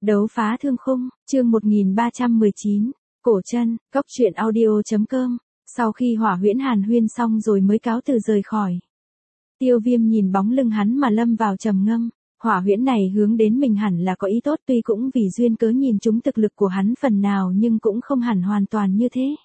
Đấu phá thương khung, chương 1319, cổ chân, cóc truyện audio.com, sau khi hỏa huyễn hàn huyên xong rồi mới cáo từ rời khỏi. Tiêu Viêm nhìn bóng lưng hắn mà lâm vào trầm ngâm, hỏa huyễn này hướng đến mình hẳn là có ý tốt, tuy cũng vì duyên cớ nhìn trúng thực lực của hắn phần nào nhưng cũng không hẳn hoàn toàn như thế.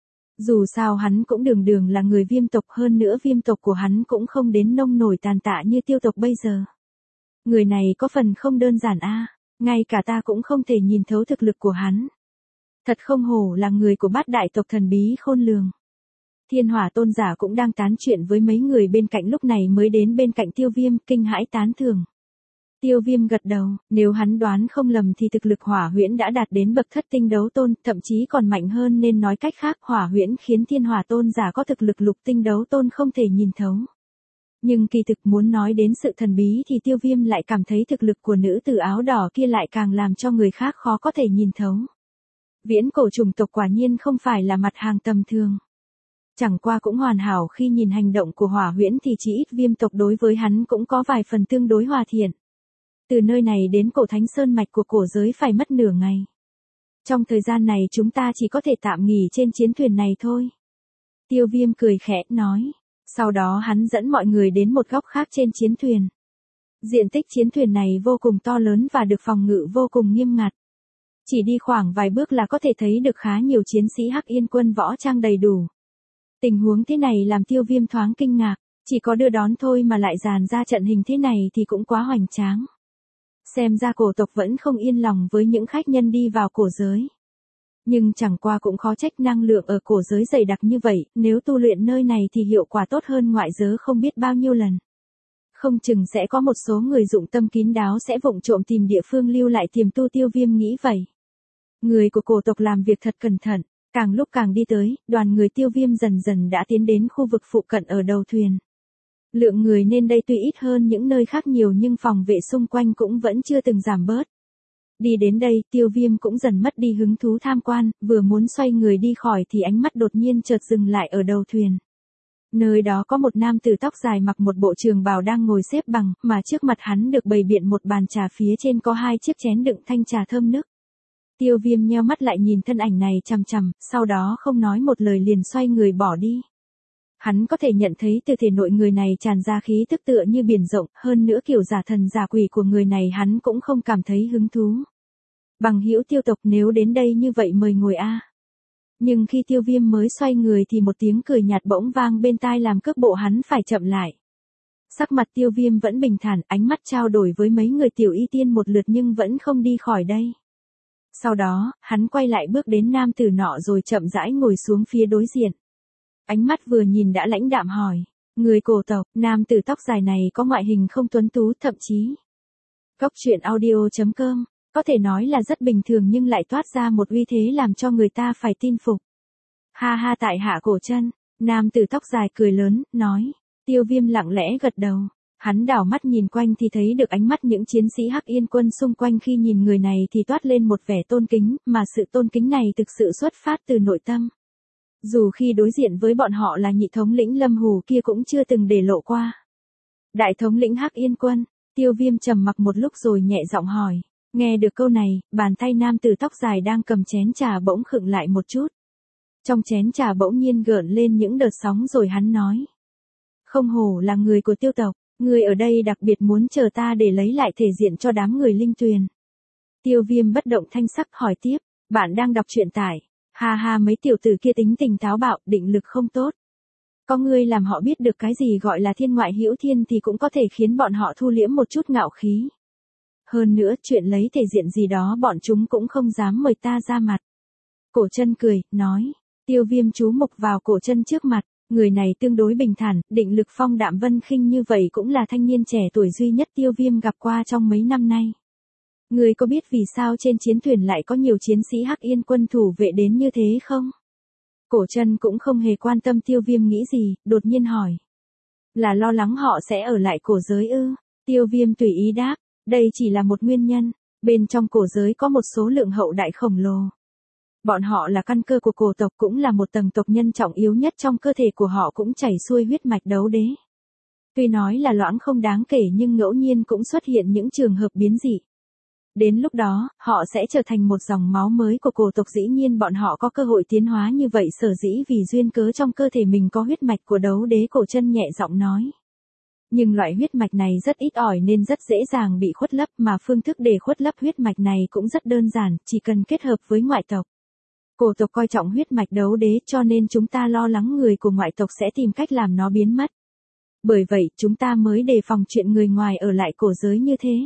Dù sao hắn cũng đường là người Viêm tộc, hơn nữa Viêm tộc của hắn cũng không đến nông nổi tàn tạ như Tiêu tộc bây giờ. Người này có phần không đơn giản a, ngay cả ta cũng không thể nhìn thấu thực lực của hắn. Thật không hổ là người của Bát đại tộc thần bí khôn lường. Thiên Hỏa tôn giả cũng đang tán chuyện với mấy người bên cạnh, lúc này mới đến bên cạnh Tiêu Viêm, kinh hãi tán thưởng. Tiêu Viêm gật đầu, nếu hắn đoán không lầm thì thực lực hỏa huyễn đã đạt đến bậc thất tinh đấu tôn, thậm chí còn mạnh hơn, nên nói cách khác hỏa huyễn khiến Thiên Hỏa tôn giả có thực lực lục tinh đấu tôn không thể nhìn thấu. Nhưng kỳ thực muốn nói đến sự thần bí thì Tiêu Viêm lại cảm thấy thực lực của nữ tử áo đỏ kia lại càng làm cho người khác khó có thể nhìn thấu. Viễn cổ chủng tộc quả nhiên không phải là mặt hàng tầm thường. Chẳng qua cũng hoàn hảo, khi nhìn hành động của hỏa huyễn thì chỉ ít Viêm tộc đối với hắn cũng có vài phần tương đối hòa thiện. Từ nơi này đến cổ thánh sơn mạch của cổ giới phải mất nửa ngày. Trong thời gian này chúng ta chỉ có thể tạm nghỉ trên chiến thuyền này thôi. Tiêu Viêm cười khẽ nói. Sau đó hắn dẫn mọi người đến một góc khác trên chiến thuyền. Diện tích chiến thuyền này vô cùng to lớn và được phòng ngự vô cùng nghiêm ngặt. Chỉ đi khoảng vài bước là có thể thấy được khá nhiều chiến sĩ Hắc Yên quân võ trang đầy đủ. Tình huống thế này làm Tiêu Viêm thoáng kinh ngạc, chỉ có đưa đón thôi mà lại dàn ra trận hình thế này thì cũng quá hoành tráng. Xem ra cổ tộc vẫn không yên lòng với những khách nhân đi vào cổ giới. Nhưng chẳng qua cũng khó trách, năng lượng ở cổ giới dày đặc như vậy, nếu tu luyện nơi này thì hiệu quả tốt hơn ngoại giới không biết bao nhiêu lần. Không chừng sẽ có một số người dụng tâm kín đáo sẽ vụng trộm tìm địa phương lưu lại tiềm tu. Tiêu Viêm nghĩ vậy. Người của cổ tộc làm việc thật cẩn thận, càng lúc càng đi tới, đoàn người Tiêu Viêm dần dần đã tiến đến khu vực phụ cận ở đầu thuyền. Lượng người nên đây tuy ít hơn những nơi khác nhiều nhưng phòng vệ xung quanh cũng vẫn chưa từng giảm bớt. Đi đến đây, Tiêu Viêm cũng dần mất đi hứng thú tham quan, vừa muốn xoay người đi khỏi thì ánh mắt đột nhiên chợt dừng lại ở đầu thuyền. Nơi đó có một nam tử tóc dài mặc một bộ trường bào đang ngồi xếp bằng, mà trước mặt hắn được bày biện một bàn trà, phía trên có 2 chiếc chén đựng thanh trà thơm nức. Tiêu Viêm nheo mắt lại nhìn thân ảnh này chằm chằm, sau đó không nói một lời liền xoay người bỏ đi. Hắn có thể nhận thấy từ thể nội người này tràn ra khí tức tựa như biển rộng, hơn nữa kiểu giả thần giả quỷ của người này hắn cũng không cảm thấy hứng thú. Bằng hữu Tiêu tộc, nếu đến đây như vậy mời ngồi a. Nhưng khi Tiêu Viêm mới xoay người thì một tiếng cười nhạt bỗng vang bên tai làm cước bộ hắn phải chậm lại. Sắc mặt Tiêu Viêm vẫn bình thản, ánh mắt trao đổi với mấy người tiểu y tiên một lượt nhưng vẫn không đi khỏi đây. Sau đó, hắn quay lại bước đến nam tử nọ rồi chậm rãi ngồi xuống phía đối diện. Ánh mắt vừa nhìn đã lãnh đạm hỏi, người cổ tộc. Nam tử tóc dài này có ngoại hình không tuấn tú, thậm chí cóc truyện audio.com, có thể nói là rất bình thường nhưng lại toát ra một uy thế làm cho người ta phải tin phục. Ha ha, tại hạ cổ chân. Nam tử tóc dài cười lớn, nói. Tiêu Viêm lặng lẽ gật đầu. Hắn đảo mắt nhìn quanh thì thấy được ánh mắt những chiến sĩ Hắc Yên quân xung quanh, khi nhìn người này thì toát lên một vẻ tôn kính, mà sự tôn kính này thực sự xuất phát từ nội tâm. Dù khi đối diện với bọn họ là nhị thống lĩnh Lâm Hù kia cũng chưa từng để lộ qua. Đại thống lĩnh Hắc Yên quân. Tiêu Viêm trầm mặc một lúc rồi nhẹ giọng hỏi. Nghe được câu này, bàn tay nam tử tóc dài đang cầm chén trà bỗng khựng lại một chút. Trong chén trà bỗng nhiên gợn lên những đợt sóng rồi hắn nói. Không hổ là người của Tiêu tộc, người ở đây đặc biệt muốn chờ ta để lấy lại thể diện cho đám người linh tuyền. Tiêu Viêm bất động thanh sắc hỏi tiếp, bạn đang đọc truyện tải. Ha ha, mấy tiểu tử kia tính tình táo bạo, định lực không tốt. Có ngươi làm họ biết được cái gì gọi là thiên ngoại hữu thiên thì cũng có thể khiến bọn họ thu liễm một chút ngạo khí. Hơn nữa, chuyện lấy thể diện gì đó bọn chúng cũng không dám mời ta ra mặt. Cổ chân cười, nói. Tiêu Viêm chú mục vào cổ chân trước mặt, người này tương đối bình thản, định lực phong đạm vân khinh, như vậy cũng là thanh niên trẻ tuổi duy nhất Tiêu Viêm gặp qua trong mấy năm nay. Người có biết vì sao trên chiến thuyền lại có nhiều chiến sĩ Hắc Yên quân thủ vệ đến như thế không? Cổ chân cũng không hề quan tâm Tiêu Viêm nghĩ gì, đột nhiên hỏi. Là lo lắng họ sẽ ở lại cổ giới ư? Tiêu Viêm tùy ý đáp, đây chỉ là một nguyên nhân, bên trong cổ giới có một số lượng hậu đại khổng lồ. Bọn họ là căn cơ của cổ tộc, cũng là một tầng tộc nhân trọng yếu nhất, trong cơ thể của họ cũng chảy xuôi huyết mạch đấu đế. Tuy nói là loãng không đáng kể nhưng ngẫu nhiên cũng xuất hiện những trường hợp biến dị. Đến lúc đó, họ sẽ trở thành một dòng máu mới của cổ tộc, dĩ nhiên bọn họ có cơ hội tiến hóa như vậy sở dĩ vì duyên cớ trong cơ thể mình có huyết mạch của đấu đế. Cổ chân nhẹ giọng nói. Nhưng loại huyết mạch này rất ít ỏi nên rất dễ dàng bị khuất lấp, mà phương thức để khuất lấp huyết mạch này cũng rất đơn giản, chỉ cần kết hợp với ngoại tộc. Cổ tộc coi trọng huyết mạch đấu đế cho nên chúng ta lo lắng người của ngoại tộc sẽ tìm cách làm nó biến mất. Bởi vậy, chúng ta mới đề phòng chuyện người ngoài ở lại cổ giới như thế.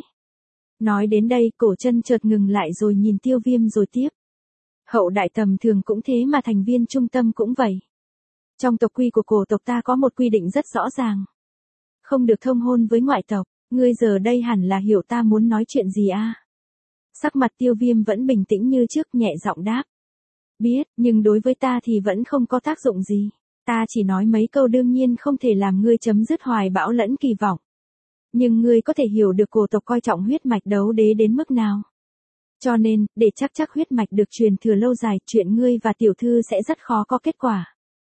Nói đến đây, cổ chân chợt ngừng lại rồi nhìn Tiêu Viêm rồi tiếp. Hậu đại tầm thường cũng thế mà thành viên trung tâm cũng vậy. Trong tộc quy của cổ tộc ta có một quy định rất rõ ràng. Không được thông hôn với ngoại tộc, ngươi giờ đây hẳn là hiểu ta muốn nói chuyện gì a? Sắc mặt Tiêu Viêm vẫn bình tĩnh như trước, nhẹ giọng đáp. Biết, nhưng đối với ta thì vẫn không có tác dụng gì. Ta chỉ nói mấy câu đương nhiên không thể làm ngươi chấm dứt hoài bão lẫn kỳ vọng. Nhưng ngươi có thể hiểu được cổ tộc coi trọng huyết mạch đấu đế đến mức nào. Cho nên, để chắc huyết mạch được truyền thừa lâu dài, chuyện ngươi và tiểu thư sẽ rất khó có kết quả.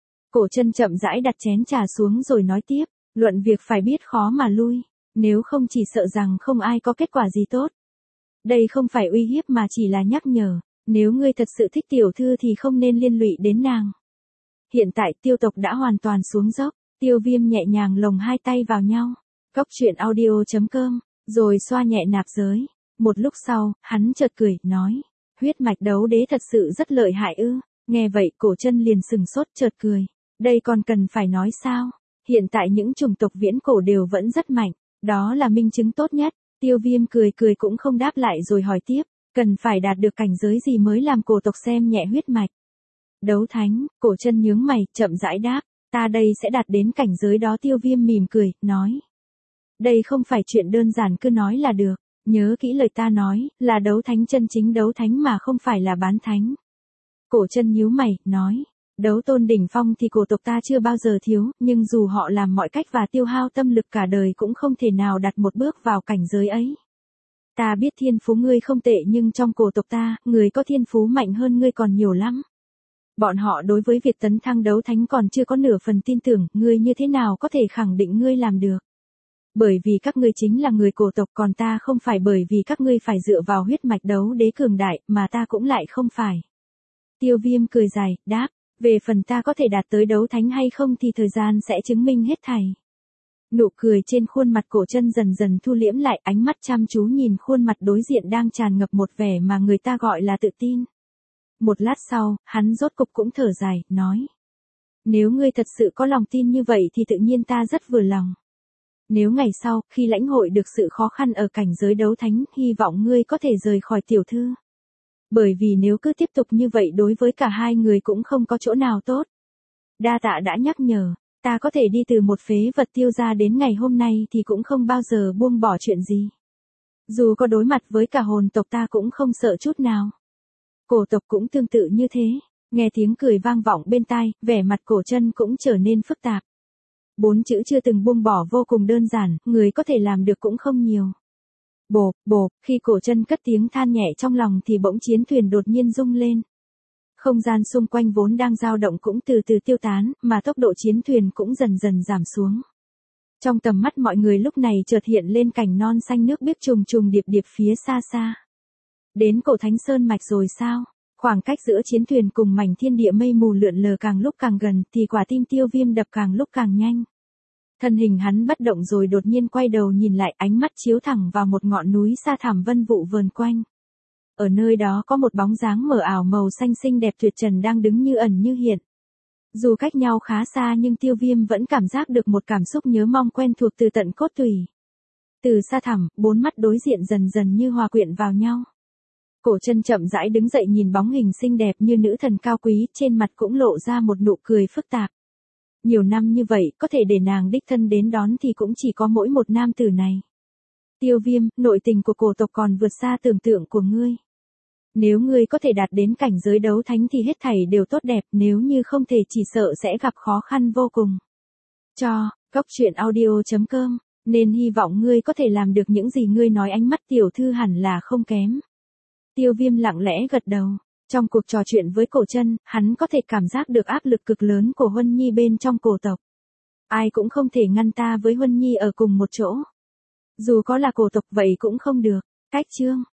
Cổ chân chậm rãi đặt chén trà xuống rồi nói tiếp, luận việc phải biết khó mà lui, nếu không chỉ sợ rằng không ai có kết quả gì tốt. Đây không phải uy hiếp mà chỉ là nhắc nhở, nếu ngươi thật sự thích tiểu thư thì không nên liên lụy đến nàng. Hiện tại Tiêu tộc đã hoàn toàn xuống dốc, Tiêu Viêm nhẹ nhàng lồng hai tay vào nhau. Cốc truyện audio.com, rồi xoa nhẹ nạp giới. Một lúc sau, hắn chợt cười, nói, huyết mạch đấu đế thật sự rất lợi hại ư? Nghe vậy cổ chân liền sừng sốt chợt cười. Đây còn cần phải nói sao? Hiện tại những chủng tộc viễn cổ đều vẫn rất mạnh, đó là minh chứng tốt nhất. Tiêu Viêm cười cũng không đáp lại rồi hỏi tiếp, cần phải đạt được cảnh giới gì mới làm cổ tộc xem nhẹ huyết mạch? Đấu thánh, cổ chân nhướng mày, chậm rãi đáp, ta đây sẽ đạt đến cảnh giới đó. Tiêu Viêm mỉm cười, nói. Đây không phải chuyện đơn giản cứ nói là được, nhớ kỹ lời ta nói, là đấu thánh chân chính đấu thánh mà không phải là bán thánh. Cổ chân nhíu mày, nói, đấu tôn đỉnh phong thì cổ tộc ta chưa bao giờ thiếu, nhưng dù họ làm mọi cách và tiêu hao tâm lực cả đời cũng không thể nào đặt một bước vào cảnh giới ấy. Ta biết thiên phú ngươi không tệ nhưng trong cổ tộc ta, người có thiên phú mạnh hơn ngươi còn nhiều lắm. Bọn họ đối với việc tấn thăng đấu thánh còn chưa có nửa phần tin tưởng, ngươi như thế nào có thể khẳng định ngươi làm được. Bởi vì các ngươi chính là người cổ tộc, còn ta không phải, bởi vì các ngươi phải dựa vào huyết mạch đấu đế cường đại, mà ta cũng lại không phải. Tiêu Viêm cười dài, đáp, về phần ta có thể đạt tới đấu thánh hay không thì thời gian sẽ chứng minh hết thảy. Nụ cười trên khuôn mặt cổ chân dần dần thu liễm lại, ánh mắt chăm chú nhìn khuôn mặt đối diện đang tràn ngập một vẻ mà người ta gọi là tự tin. Một lát sau, hắn rốt cục cũng thở dài, nói. Nếu ngươi thật sự có lòng tin như vậy thì tự nhiên ta rất vừa lòng. Nếu ngày sau, khi lãnh hội được sự khó khăn ở cảnh giới đấu thánh, hy vọng ngươi có thể rời khỏi tiểu thư. Bởi vì nếu cứ tiếp tục như vậy đối với cả hai người cũng không có chỗ nào tốt. Đa tạ đã nhắc nhở, ta có thể đi từ một phế vật Tiêu gia đến ngày hôm nay thì cũng không bao giờ buông bỏ chuyện gì. Dù có đối mặt với cả hồn tộc ta cũng không sợ chút nào. Cổ tộc cũng tương tự như thế, nghe tiếng cười vang vọng bên tai, vẻ mặt cổ chân cũng trở nên phức tạp. 4 chữ chưa từng buông bỏ vô cùng đơn giản, người có thể làm được cũng không nhiều. Bộp, khi cổ chân cất tiếng than nhẹ trong lòng thì bỗng chiến thuyền đột nhiên rung lên. Không gian xung quanh vốn đang dao động cũng từ từ tiêu tán, mà tốc độ chiến thuyền cũng dần dần giảm xuống. Trong tầm mắt mọi người lúc này chợt hiện lên cảnh non xanh nước biếc trùng trùng điệp điệp phía xa xa. Đến cổ Thánh Sơn mạch rồi sao? Khoảng cách giữa chiến thuyền cùng mảnh thiên địa mây mù lượn lờ càng lúc càng gần thì quả tim Tiêu Viêm đập càng lúc càng nhanh. Thân hình hắn bất động rồi đột nhiên quay đầu nhìn lại, ánh mắt chiếu thẳng vào một ngọn núi xa thẳm vân vụ vờn quanh. Ở nơi đó có một bóng dáng mờ ảo màu xanh xinh đẹp tuyệt trần đang đứng như ẩn như hiện. Dù cách nhau khá xa nhưng Tiêu Viêm vẫn cảm giác được một cảm xúc nhớ mong quen thuộc từ tận cốt tủy. Từ xa thẳm, 4 mắt đối diện dần dần như hòa quyện vào nhau. Cổ chân chậm rãi đứng dậy nhìn bóng hình xinh đẹp như nữ thần cao quý, trên mặt cũng lộ ra một nụ cười phức tạp. Nhiều năm như vậy, có thể để nàng đích thân đến đón thì cũng chỉ có mỗi một nam tử này. Tiêu Viêm, nội tình của cổ tộc còn vượt xa tưởng tượng của ngươi. Nếu ngươi có thể đạt đến cảnh giới đấu thánh thì hết thảy đều tốt đẹp, nếu như không thể chỉ sợ sẽ gặp khó khăn vô cùng. Cốc truyện audio.com, nên hy vọng ngươi có thể làm được những gì ngươi nói. Ánh mắt tiểu thư hẳn là không kém. Tiêu Viêm lặng lẽ gật đầu. Trong cuộc trò chuyện với cổ chân, hắn có thể cảm giác được áp lực cực lớn của Huân Nhi bên trong cổ tộc. Ai cũng không thể ngăn ta với Huân Nhi ở cùng một chỗ. Dù có là cổ tộc vậy cũng không được. Cách chương